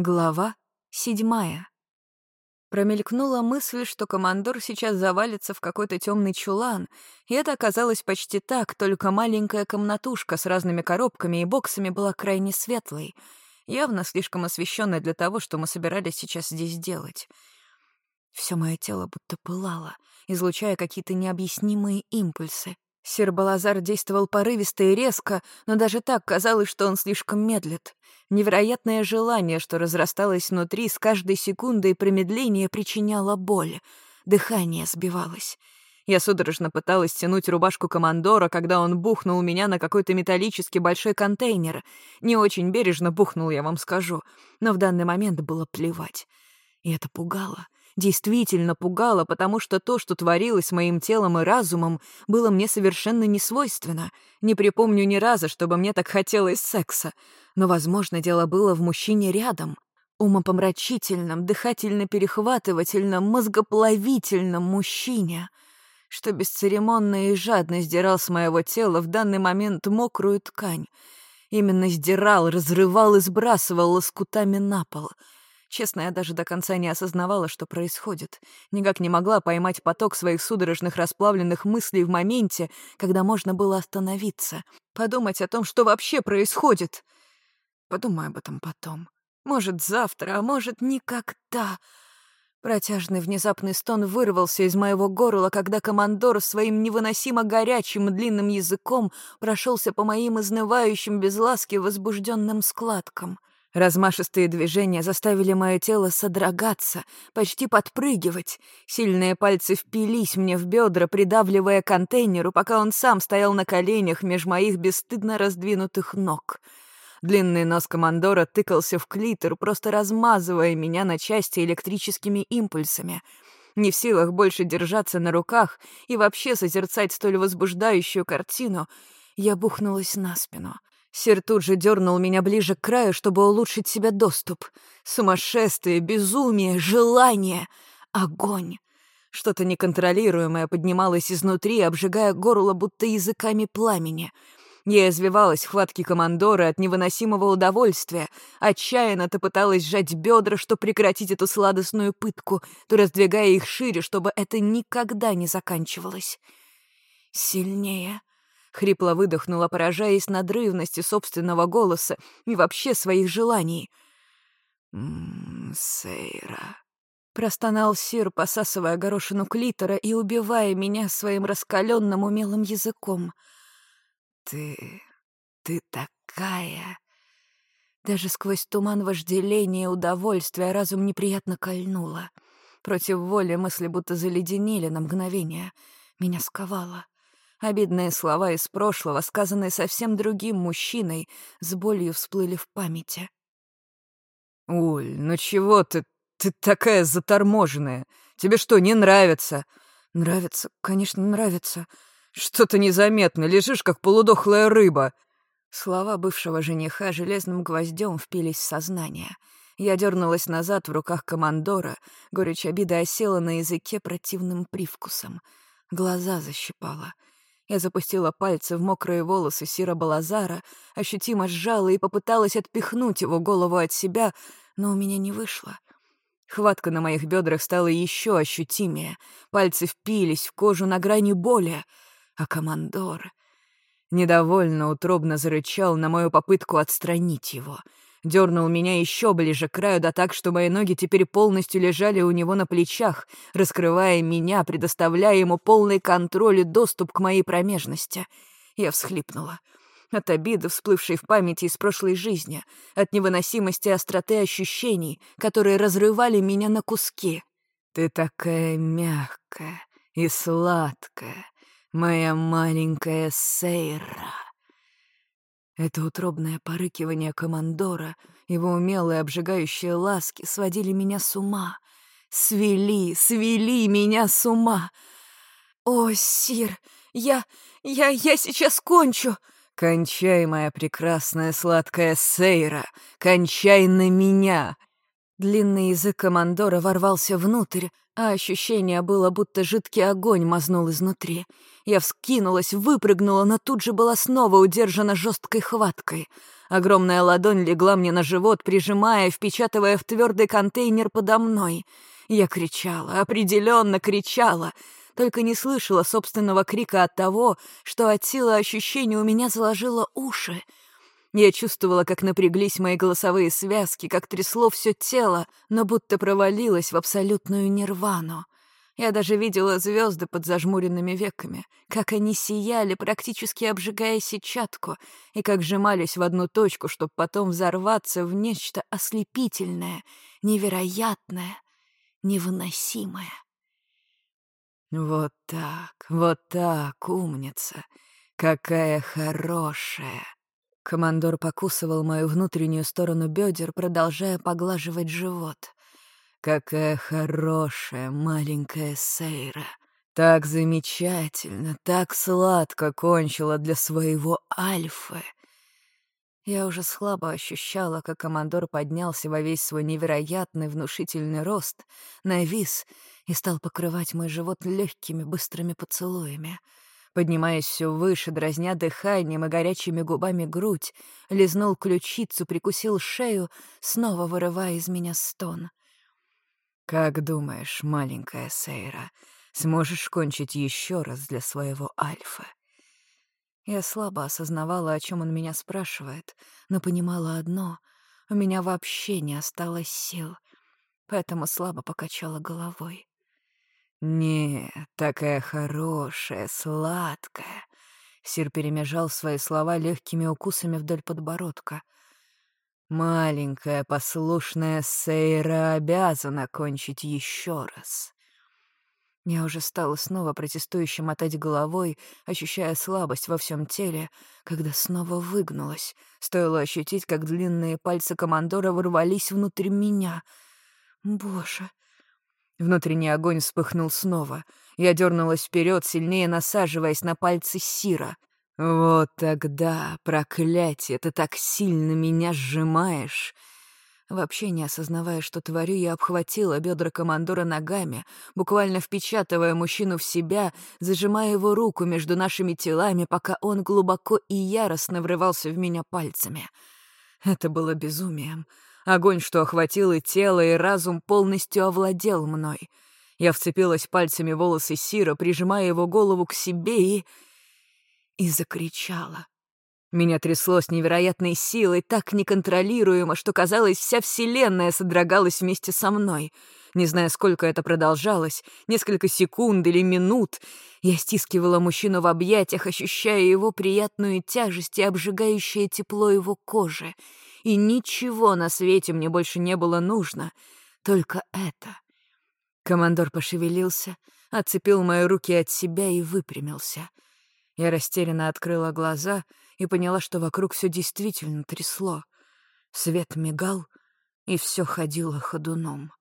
Глава 7. Промелькнула мысль, что командор сейчас завалится в какой-то темный чулан, и это оказалось почти так, только маленькая комнатушка с разными коробками и боксами была крайне светлой, явно слишком освещенной для того, что мы собирались сейчас здесь делать. Все мое тело будто пылало, излучая какие-то необъяснимые импульсы. Сир Балазар действовал порывисто и резко, но даже так казалось, что он слишком медлит. Невероятное желание, что разрасталось внутри, с каждой секундой промедления причиняло боль. Дыхание сбивалось. Я судорожно пыталась тянуть рубашку командора, когда он бухнул меня на какой-то металлический большой контейнер. Не очень бережно бухнул, я вам скажу, но в данный момент было плевать. И это пугало. Действительно пугало, потому что то, что творилось с моим телом и разумом, было мне совершенно несвойственно. Не припомню ни разу, чтобы мне так хотелось секса. Но, возможно, дело было в мужчине рядом. Умопомрачительном, дыхательно-перехватывательном, мозгоплавительном мужчине, что бесцеремонно и жадно сдирал с моего тела в данный момент мокрую ткань. Именно сдирал, разрывал и сбрасывал лоскутами на пол — Честно, я даже до конца не осознавала, что происходит. Никак не могла поймать поток своих судорожных расплавленных мыслей в моменте, когда можно было остановиться, подумать о том, что вообще происходит. Подумаю об этом потом. Может, завтра, а может, никогда. Протяжный внезапный стон вырвался из моего горла, когда командор своим невыносимо горячим длинным языком прошелся по моим изнывающим без ласки возбужденным складкам. Размашистые движения заставили мое тело содрогаться, почти подпрыгивать. Сильные пальцы впились мне в бедра, придавливая к контейнеру, пока он сам стоял на коленях меж моих бесстыдно раздвинутых ног. Длинный нос командора тыкался в клитор, просто размазывая меня на части электрическими импульсами. Не в силах больше держаться на руках и вообще созерцать столь возбуждающую картину, я бухнулась на спину. Сир тут же дернул меня ближе к краю, чтобы улучшить себе доступ. Сумасшествие, безумие, желание, огонь. Что-то неконтролируемое поднималось изнутри, обжигая горло будто языками пламени. Я извивалась в хватке командора от невыносимого удовольствия, отчаянно то пыталась сжать бедра, чтобы прекратить эту сладостную пытку, то раздвигая их шире, чтобы это никогда не заканчивалось. Сильнее. Хрипло выдохнула, поражаясь надрывности собственного голоса и вообще своих желаний. «Сейра», — простонал Сир, посасывая горошину клитора и убивая меня своим раскаленным умелым языком. «Ты такая...» Даже сквозь туман вожделения и удовольствия разум неприятно кольнуло. Против воли мысли будто заледенели на мгновение. Меня сковало. Обидные слова из прошлого, сказанные совсем другим мужчиной, с болью всплыли в памяти. «Уль, ну чего ты? Ты такая заторможенная. Тебе что, не нравится?» «Нравится, конечно, нравится. Что-то незаметно, лежишь, как полудохлая рыба». Слова бывшего жениха железным гвоздем впились в сознание. Я дернулась назад в руках командора, горечь обиды осела на языке противным привкусом. Глаза защипала. Я запустила пальцы в мокрые волосы Сира Балазара, ощутимо сжала и попыталась отпихнуть его голову от себя, но у меня не вышло. Хватка на моих бедрах стала еще ощутимее, пальцы впились в кожу на грани боли, а командор недовольно утробно зарычал на мою попытку отстранить его. Дернул меня еще ближе к краю, да так, что мои ноги теперь полностью лежали у него на плечах, раскрывая меня, предоставляя ему полный контроль и доступ к моей промежности. Я всхлипнула. От обиды, всплывшей в памяти из прошлой жизни, от невыносимости остроты ощущений, которые разрывали меня на куски. «Ты такая мягкая и сладкая, моя маленькая Сейра». Это утробное порыкивание командора, его умелые обжигающие ласки сводили меня с ума. Свели меня с ума. «О, Сир, я сейчас кончу!» «Кончай, моя прекрасная сладкая Сейра, кончай на меня!» Длинный язык командора ворвался внутрь, а ощущение было, будто жидкий огонь мазнул изнутри. Я вскинулась, выпрыгнула, но тут же была снова удержана жесткой хваткой. Огромная ладонь легла мне на живот, прижимая, впечатывая в твердый контейнер подо мной. Я кричала, определенно кричала, только не слышала собственного крика от того, что от силы ощущений у меня заложило уши. Я чувствовала, как напряглись мои голосовые связки, как трясло все тело, но будто провалилась в абсолютную нирвану. Я даже видела звезды под зажмуренными веками, как они сияли, практически обжигая сетчатку, и как сжимались в одну точку, чтобы потом взорваться в нечто ослепительное, невероятное, невыносимое. Вот так, умница! Какая хорошая!» Командор покусывал мою внутреннюю сторону бедер, продолжая поглаживать живот. «Какая хорошая маленькая Сейра! Так замечательно, так сладко кончила для своего Альфы!» Я уже слабо ощущала, как командор поднялся во весь свой невероятный внушительный рост, навис и стал покрывать мой живот легкими быстрыми поцелуями. Поднимаясь все выше, дразня дыханием и горячими губами грудь, лизнул ключицу, прикусил шею, снова вырывая из меня стон. «Как думаешь, маленькая Сейра, сможешь кончить еще раз для своего Альфа?» Я слабо осознавала, о чем он меня спрашивает, но понимала одно — у меня вообще не осталось сил, поэтому слабо покачала головой. «Не, такая хорошая, сладкая». Сир перемежал свои слова легкими укусами вдоль подбородка. «Маленькая, послушная Сейра обязана кончить еще раз». Я уже стала снова протестующе мотать головой, ощущая слабость во всем теле, когда снова выгнулась. Стоило ощутить, как длинные пальцы командора ворвались внутрь меня. Боже! Внутренний огонь вспыхнул снова. Я дернулась вперед, сильнее насаживаясь на пальцы Сира. «Вот тогда, проклятие, ты так сильно меня сжимаешь!» Вообще не осознавая, что творю, я обхватила бедра командора ногами, буквально впечатывая мужчину в себя, зажимая его руку между нашими телами, пока он глубоко и яростно врывался в меня пальцами. Это было безумием. Огонь, что охватил и тело, и разум, полностью овладел мной. Я вцепилась пальцами в волосы Сира, прижимая его голову к себе и закричала. Меня трясло с невероятной силой, так неконтролируемо, что, казалось, вся вселенная содрогалась вместе со мной. Не зная, сколько это продолжалось, несколько секунд или минут, я стискивала мужчину в объятиях, ощущая его приятную тяжесть и обжигающее тепло его кожи. И ничего на свете мне больше не было нужно, только это. Командор пошевелился, отцепил мои руки от себя и выпрямился. Я растерянно открыла глаза и поняла, что вокруг все действительно трясло. Свет мигал, и все ходило ходуном.